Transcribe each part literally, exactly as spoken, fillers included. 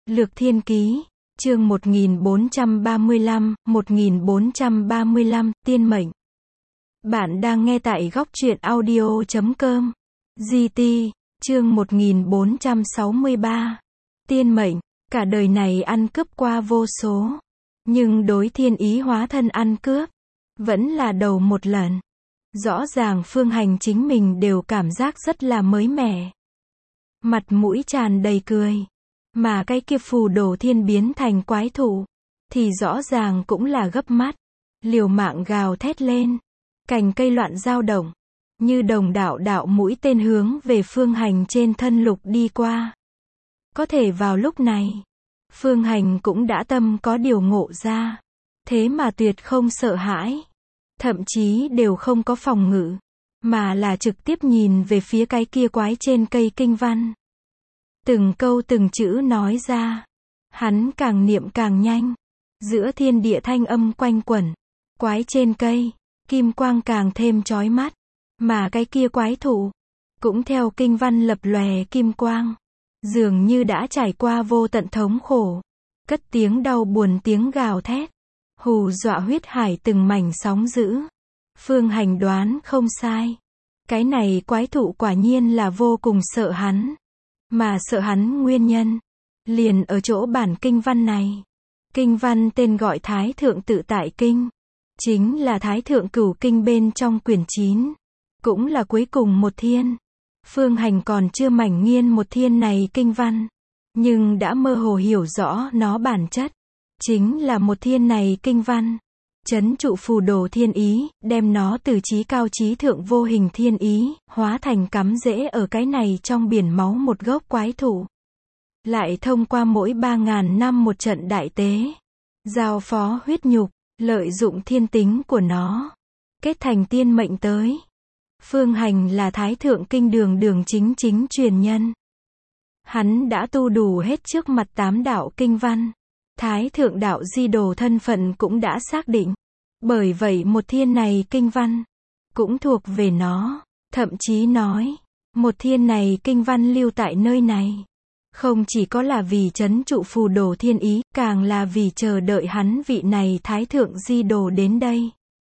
Lược Thiên Ký, chương một nghìn bốn trăm ba mươi lăm, một nghìn bốn trăm ba mươi lăm, Tiên Mệnh. Bạn đang nghe tại góc truyện audio chấm com. giê tê, chương một nghìn bốn trăm sáu mươi ba. Tiên Mệnh, cả đời này ăn cướp qua vô số. Nhưng đối thiên ý hóa thân ăn cướp, vẫn là đầu một lần. Rõ ràng Phương Hành chính mình đều cảm giác rất là mới mẻ. Mặt mũi tràn đầy cười. Mà cái kia phù đồ thiên biến thành quái thụ, thì rõ ràng cũng là gấp mắt. Liều mạng gào thét lên. Cành cây loạn dao động. Như đồng đạo đạo mũi tên hướng về Phương Hành trên thân lục đi qua. Có thể vào lúc này, Phương Hành cũng đã tâm có điều ngộ ra. Thế mà tuyệt không sợ hãi. Thậm chí đều không có phòng ngự. Mà là trực tiếp nhìn về phía cái kia quái trên cây kinh văn. Từng câu từng chữ nói ra. Hắn càng niệm càng nhanh. Giữa thiên địa thanh âm quanh quẩn. Quái trên cây, kim quang càng thêm chói mắt. Mà cái kia quái thụ, cũng theo kinh văn lập lòe kim quang. Dường như đã trải qua vô tận thống khổ. Cất tiếng đau buồn tiếng gào thét. Hù dọa huyết hải từng mảnh sóng dữ. Phương Hành đoán không sai. Cái này quái thụ quả nhiên là vô cùng sợ hắn. Mà sợ hắn nguyên nhân, liền ở chỗ bản kinh văn này. Kinh văn tên gọi Thái Thượng Tự Tại Kinh. Chính là Thái Thượng Cửu Kinh bên trong quyển chín. Cũng là cuối cùng một thiên. Phương Hành còn chưa mảnh nghiên một thiên này kinh văn. Nhưng đã mơ hồ hiểu rõ nó bản chất. Chính là một thiên này kinh văn. Chấn trụ phù đồ thiên ý, đem nó từ chí cao chí thượng vô hình thiên ý, hóa thành cắm rễ ở cái này trong biển máu một gốc quái thụ. Lại thông qua mỗi ba ngàn năm một trận đại tế. Giao phó huyết nhục, lợi dụng thiên tính của nó. Kết thành tiên mệnh tới. Phương Hành là Thái Thượng Kinh đường đường chính chính truyền nhân. Hắn đã tu đủ hết trước mặt tám đạo kinh văn. Thái Thượng Đạo Di Đồ thân phận cũng đã xác định. Bởi vậy một thiên này kinh văn, cũng thuộc về nó. Thậm chí nói, một thiên này kinh văn lưu tại nơi này. Không chỉ có là vì trấn trụ phù đồ thiên ý, càng là vì chờ đợi hắn vị này Thái Thượng Di Đồ đến đây.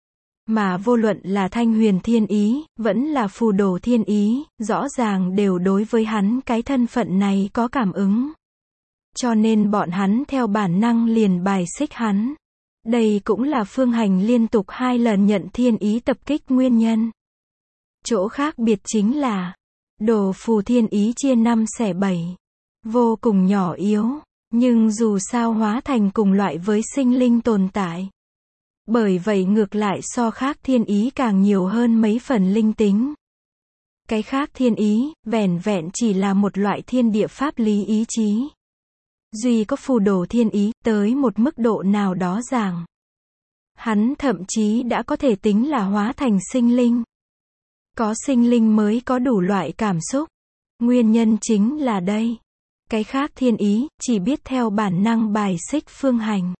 Mà vô luận là Thanh Huyền Thiên Ý, vẫn là phù đồ thiên ý, rõ ràng đều đối với hắn cái thân phận này có cảm ứng. Cho nên bọn hắn theo bản năng liền bài xích hắn. Đây cũng là Phương Hành liên tục hai lần nhận thiên ý tập kích nguyên nhân. Chỗ khác biệt chính là, đồ phù thiên ý chia năm xẻ bảy. Vô cùng nhỏ yếu, nhưng dù sao hóa thành cùng loại với sinh linh tồn tại. Bởi vậy ngược lại so khác thiên ý càng nhiều hơn mấy phần linh tính. Cái khác thiên ý, vẻn vẹn chỉ là một loại thiên địa pháp lý ý chí. Duy có phù đồ thiên ý, tới một mức độ nào đó rằng, hắn thậm chí đã có thể tính là hóa thành sinh linh. Có sinh linh mới có đủ loại cảm xúc. Nguyên nhân chính là đây. Cái khác thiên ý, chỉ biết theo bản năng bài xích Phương Hành.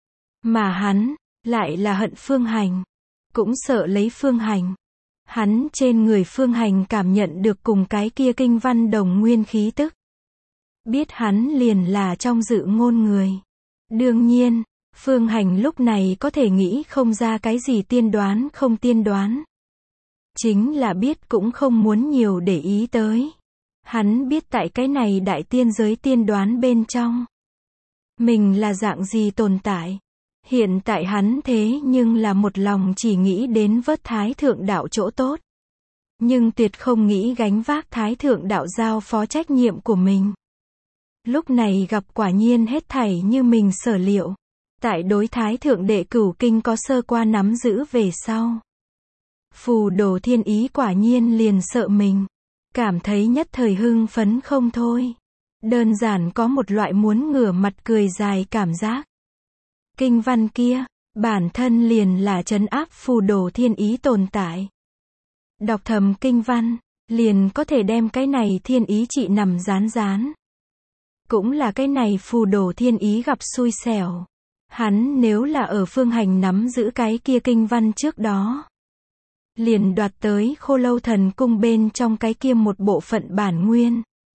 Mà hắn, lại là hận Phương Hành. Cũng sợ lấy Phương Hành. Hắn trên người Phương Hành cảm nhận được cùng cái kia kinh văn đồng nguyên khí tức. Biết hắn liền là trong dự ngôn người. Đương nhiên, Phương Hành lúc này có thể nghĩ không ra cái gì tiên đoán không tiên đoán. Chính là biết cũng không muốn nhiều để ý tới. Hắn biết tại cái này đại tiên giới tiên đoán bên trong. Mình là dạng gì tồn tại. Hiện tại hắn thế nhưng là một lòng chỉ nghĩ đến vớt Thái Thượng Đạo chỗ tốt. Nhưng tuyệt không nghĩ gánh vác Thái Thượng Đạo giao phó trách nhiệm của mình. Lúc này gặp quả nhiên hết thảy như mình sở liệu. Tại đối Thái Thượng Đệ Cửu Kinh có sơ qua nắm giữ về sau. Phù đồ thiên ý quả nhiên liền sợ mình. Cảm thấy nhất thời hưng phấn không thôi. Đơn giản có một loại muốn ngửa mặt cười dài cảm giác. Kinh văn kia, bản thân liền là trấn áp phù đồ thiên ý tồn tại. Đọc thầm kinh văn, liền có thể đem cái này thiên ý trị nằm rán rán. Cũng là cái này phù đồ thiên ý gặp xui xẻo. Hắn nếu là ở Phương Hành nắm giữ cái kia kinh văn trước đó. Liền đoạt tới Khô Lâu Thần Cung bên trong cái kia một bộ phận bản nguyên.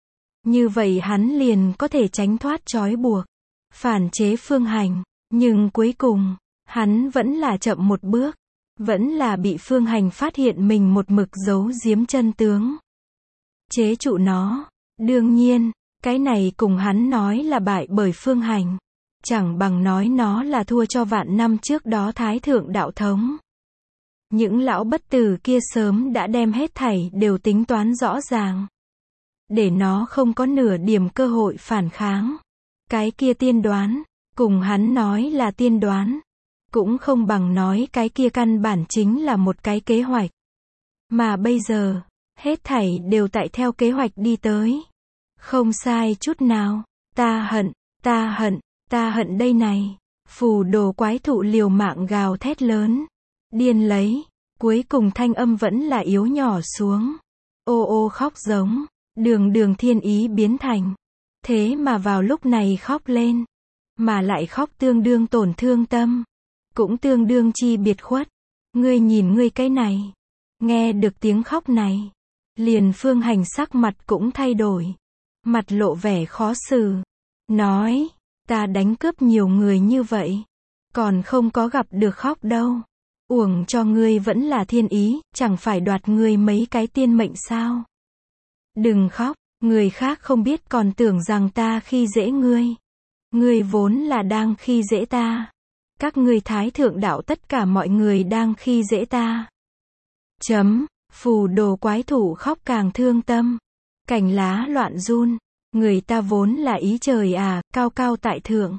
Như vậy hắn liền có thể tránh thoát trói buộc, phản chế Phương Hành. Nhưng cuối cùng, hắn vẫn là chậm một bước, vẫn là bị Phương Hành phát hiện mình một mực giấu giếm chân tướng. Chế trụ nó. Đương nhiên, cái này cùng hắn nói là bại bởi Phương Hành, chẳng bằng nói nó là thua cho vạn năm trước đó Thái Thượng Đạo Thống. Những lão bất tử kia sớm đã đem hết thảy đều tính toán rõ ràng, để nó không có nửa điểm cơ hội phản kháng. Cái kia tiên đoán, cùng hắn nói là tiên đoán, cũng không bằng nói cái kia căn bản chính là một cái kế hoạch. Mà bây giờ, hết thảy đều tại theo kế hoạch đi tới. Không sai chút nào. Ta hận, ta hận, ta hận đây này. Phù đồ quái thụ liều mạng gào thét lớn. Điên lấy. Cuối cùng thanh âm vẫn là yếu nhỏ xuống. Ô ô khóc giống. Đường đường thiên ý biến thành. Thế mà vào lúc này khóc lên. Mà lại khóc tương đương tổn thương tâm. Cũng tương đương chi biệt khuất. Ngươi nhìn ngươi cái này. Nghe được tiếng khóc này. Liền Phương Hành sắc mặt cũng thay đổi. Mặt lộ vẻ khó xử. Nói. Ta đánh cướp nhiều người như vậy. Còn không có gặp được khóc đâu. Uổng cho ngươi vẫn là thiên ý. Chẳng phải đoạt ngươi mấy cái tiên mệnh sao. Đừng khóc. Người khác không biết còn tưởng rằng ta khi dễ ngươi. Ngươi vốn là đang khi dễ ta. Các ngươi Thái Thượng Đạo tất cả mọi người đang khi dễ ta. Chấm. Phù đồ quái thủ khóc càng thương tâm. Cành lá loạn run. Người ta vốn là ý trời à, cao cao tại thượng.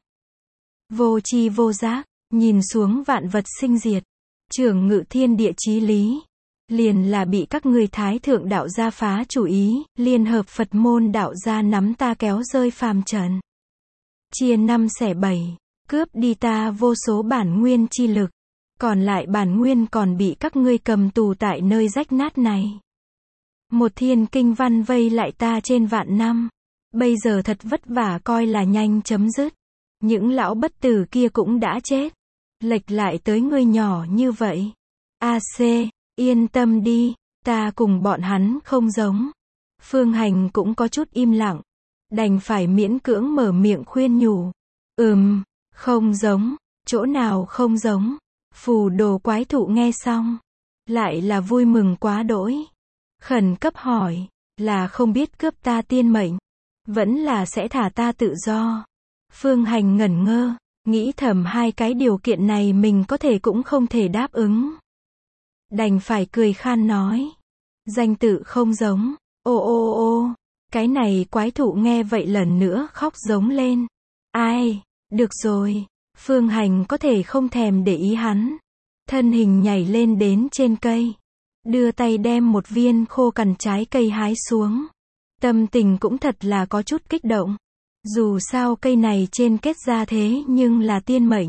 Vô tri vô giác, nhìn xuống vạn vật sinh diệt. Trưởng ngự thiên địa chí lý. Liền là bị các ngươi Thái Thượng Đạo gia phá chủ ý, liên hợp Phật môn đạo gia nắm ta kéo rơi phàm trần. Chia năm xẻ bảy, cướp đi ta vô số bản nguyên chi lực. Còn lại bản nguyên còn bị các ngươi cầm tù tại nơi rách nát này. Một thiên kinh văn vây lại ta trên vạn năm. Bây giờ thật vất vả coi là nhanh chấm dứt. Những lão bất tử kia cũng đã chết. Lệch lại tới ngươi nhỏ như vậy. a xê, yên tâm đi, ta cùng bọn hắn không giống. Phương Hành cũng có chút im lặng. Đành phải miễn cưỡng mở miệng khuyên nhủ. Ừm, không giống, chỗ nào không giống. Phù đồ quái thụ nghe xong. Lại là vui mừng quá đỗi. Khẩn cấp hỏi, là không biết cướp ta tiên mệnh. Vẫn là sẽ thả ta tự do. Phương Hành ngẩn ngơ. Nghĩ thầm hai cái điều kiện này mình có thể cũng không thể đáp ứng. Đành phải cười khan nói. Danh tự không giống. Ô ô ô. Cái này quái thụ nghe vậy lần nữa khóc giống lên. Ai, được rồi. Phương Hành có thể không thèm để ý hắn. Thân hình nhảy lên đến trên cây. Đưa tay đem một viên khô cằn trái cây hái xuống. Tâm tình cũng thật là có chút kích động. Dù sao cây này trên kết ra thế nhưng là tiên mệnh.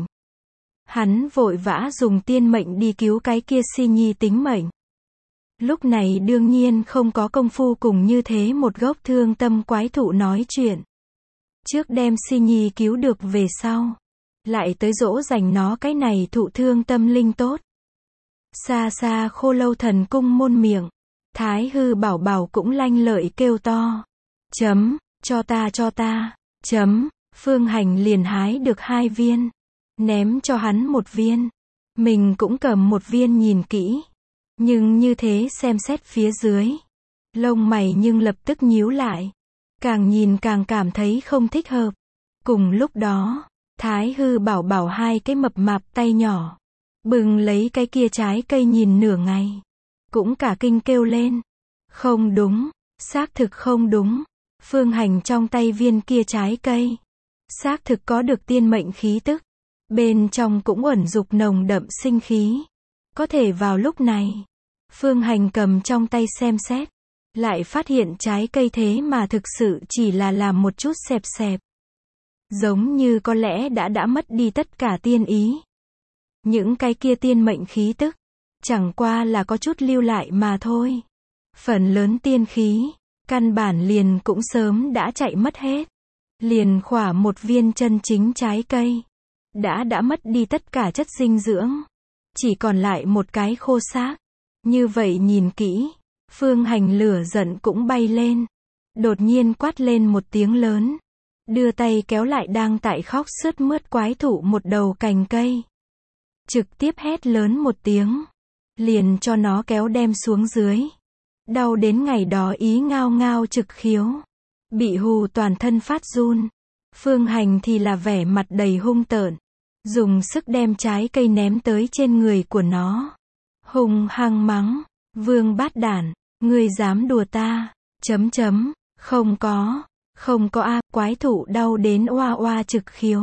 Hắn vội vã dùng tiên mệnh đi cứu cái kia si nhi tính mệnh. Lúc này đương nhiên không có công phu cùng như thế một gốc thương tâm quái thụ nói chuyện. Trước đem si nhi cứu được về sau. Lại tới dỗ dành nó cái này thụ thương tâm linh tốt. Xa xa Khô Lâu Thần Cung môn miệng. Thái hư bảo bảo cũng lanh lợi kêu to. Chấm, cho ta cho ta. Chấm, Phương Hành liền hái được hai viên. Ném cho hắn một viên. Mình cũng cầm một viên nhìn kỹ. Nhưng như thế xem xét phía dưới. Lông mày nhưng lập tức nhíu lại. Càng nhìn càng cảm thấy không thích hợp. Cùng lúc đó, Thái hư bảo bảo hai cái mập mạp tay nhỏ. Bừng lấy cái kia trái cây nhìn nửa ngày. Cũng cả kinh kêu lên. Không đúng, xác thực không đúng. Phương Hành trong tay viên kia trái cây. Xác thực có được tiên mệnh khí tức. Bên trong cũng ẩn dục nồng đậm sinh khí. Có thể vào lúc này. Phương Hành cầm trong tay xem xét. Lại phát hiện trái cây thế mà thực sự chỉ là làm một chút xẹp xẹp. Giống như có lẽ đã đã mất đi tất cả tiên ý. Những cái kia tiên mệnh khí tức. Chẳng qua là có chút lưu lại mà thôi. Phần lớn tiên khí. Căn bản liền cũng sớm đã chạy mất hết. Liền khỏa một viên chân chính trái cây. Đã đã mất đi tất cả chất dinh dưỡng. Chỉ còn lại một cái khô xác. Như vậy nhìn kỹ. Phương Hành lửa giận cũng bay lên. đột nhiên quát lên một tiếng lớn, đưa tay kéo lại đang tại khóc sướt mướt quái thụ một đầu cành cây. Trực tiếp hét lớn một tiếng, liền cho nó kéo đem xuống dưới. Đau đến ngày đó ý ngao ngao trực khiếu, bị hù toàn thân phát run. Phương Hành thì là vẻ mặt đầy hung tợn, dùng sức đem trái cây ném tới trên người của nó. Hung hăng mắng, vương bát đản, ngươi dám đùa ta, chấm chấm, không có, không có a, quái thụ đau đến oa oa trực khiếu.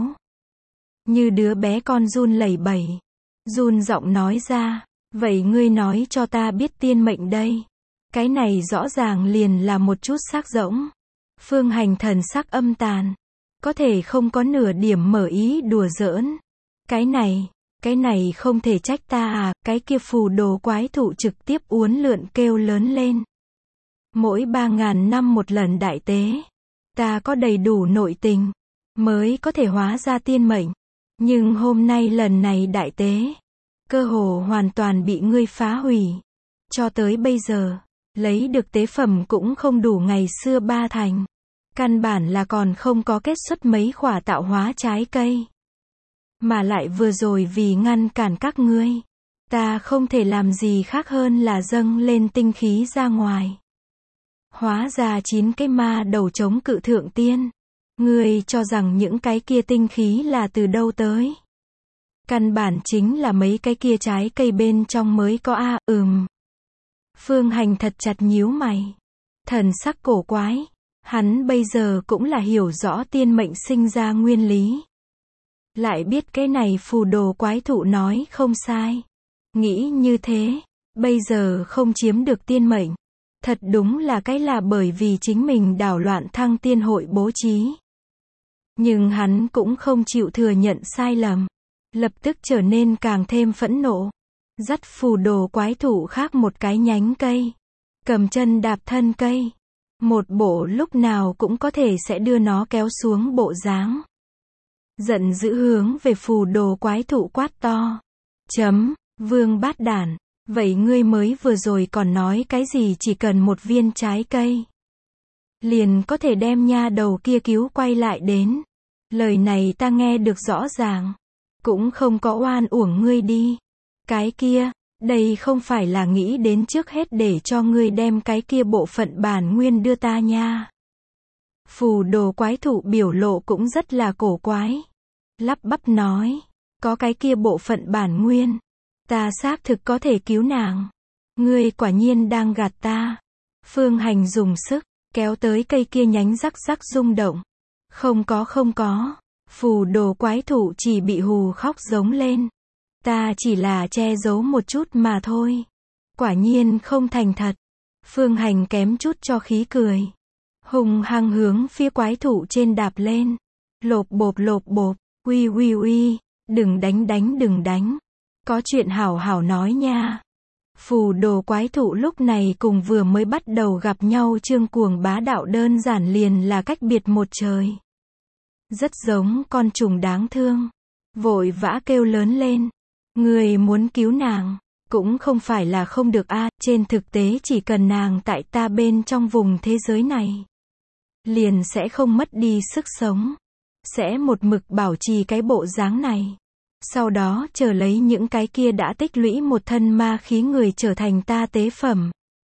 Như đứa bé con run lẩy bẩy, run giọng nói ra, vậy ngươi nói cho ta biết tiên mệnh đây. Cái này rõ ràng liền là một chút xác rỗng. Phương Hành thần sắc âm tàn, có thể không có nửa điểm mở ý đùa giỡn. Cái này, cái này không thể trách ta à, cái kia phù đồ quái thụ trực tiếp uốn lượn kêu lớn lên. Mỗi ba ngàn năm một lần đại tế, ta có đầy đủ nội tình, mới có thể hóa ra tiên mệnh. Nhưng hôm nay lần này đại tế, cơ hồ hoàn toàn bị ngươi phá hủy. Cho tới bây giờ, lấy được tế phẩm cũng không đủ ngày xưa ba thành. Căn bản là còn không có kết xuất mấy khỏa tạo hóa trái cây. Mà lại vừa rồi vì ngăn cản các ngươi, ta không thể làm gì khác hơn là dâng lên tinh khí ra ngoài. Hóa ra chín cái ma đầu chống cự thượng tiên. Ngươi cho rằng những cái kia tinh khí là từ đâu tới? Căn bản chính là mấy cái kia trái cây bên trong mới có a, à, ừm. Phương Hành thật chặt nhíu mày, thần sắc cổ quái. Hắn bây giờ cũng là hiểu rõ tiên mệnh sinh ra nguyên lý. Lại biết cái này phù đồ quái thụ nói không sai. Nghĩ như thế, bây giờ không chiếm được tiên mệnh. Thật đúng là cái là bởi vì chính mình đảo loạn thăng tiên hội bố trí. Nhưng hắn cũng không chịu thừa nhận sai lầm. Lập tức trở nên càng thêm phẫn nộ. Dắt phù đồ quái thụ khác một cái nhánh cây. Cầm chân đạp thân cây. Một bộ lúc nào cũng có thể sẽ đưa nó kéo xuống bộ dáng. Giận dữ hướng về phù đồ quái thụ quát to. Chấm, vương bát đản, vậy ngươi mới vừa rồi còn nói cái gì chỉ cần một viên trái cây. Liền có thể đem nha đầu kia cứu quay lại đến. Lời này ta nghe được rõ ràng. Cũng không có oan uổng ngươi đi. Cái kia, đây không phải là nghĩ đến trước hết để cho ngươi đem cái kia bộ phận bản nguyên đưa ta nha. Phù đồ quái thụ biểu lộ cũng rất là cổ quái. Lắp bắp nói, có cái kia bộ phận bản nguyên, ta xác thực có thể cứu nàng. Ngươi quả nhiên đang gạt ta. Phương Hành dùng sức, kéo tới cây kia nhánh rắc rắc rung động. Không có không có, phù đồ quái thụ chỉ bị hù khóc giống lên. Ta chỉ là che giấu một chút mà thôi. Quả nhiên không thành thật. Phương Hành kém chút cho khí cười. Hùng hăng hướng phía quái thụ trên đạp lên. Lộp bộp lộp bộp, uy uy uy, đừng đánh đánh đừng đánh. Có chuyện hảo hảo nói nha. Phù đồ quái thụ lúc này cùng vừa mới bắt đầu gặp nhau trương cuồng bá đạo đơn giản liền là cách biệt một trời. Rất giống con trùng đáng thương. Vội vã kêu lớn lên. Người muốn cứu nàng, cũng không phải là không được a, à, trên thực tế chỉ cần nàng tại ta bên trong vùng thế giới này, liền sẽ không mất đi sức sống, sẽ một mực bảo trì cái bộ dáng này. Sau đó chờ lấy những cái kia đã tích lũy một thân ma khí người trở thành ta tế phẩm.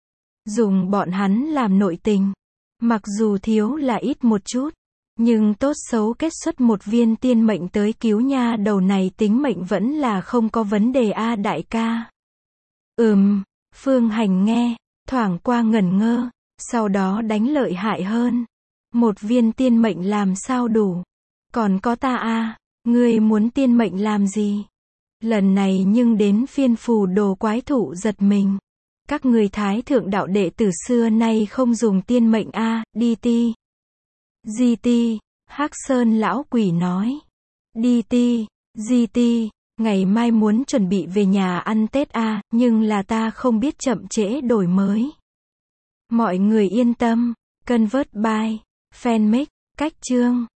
Dùng bọn hắn làm nội tình, mặc dù thiếu là ít một chút, nhưng tốt xấu kết xuất một viên tiên mệnh tới cứu nha đầu này tính mệnh vẫn là không có vấn đề a đại ca. Ừm, Phương Hành nghe, thoảng qua ngẩn ngơ, sau đó đánh lợi hại hơn. Một viên tiên mệnh làm sao đủ? Còn có ta a, ngươi muốn tiên mệnh làm gì? Lần này nhưng đến phiên phù đồ quái thụ giật mình. Các người thái thượng đạo đệ từ xưa nay không dùng tiên mệnh a, đi ti. Di ti, Hắc Sơn lão quỷ nói. Đi ti, di ti, ngày mai muốn chuẩn bị về nhà ăn Tết a, nhưng là ta không biết chậm trễ đổi mới. Mọi người yên tâm, Convert by Fanmake, cách chương.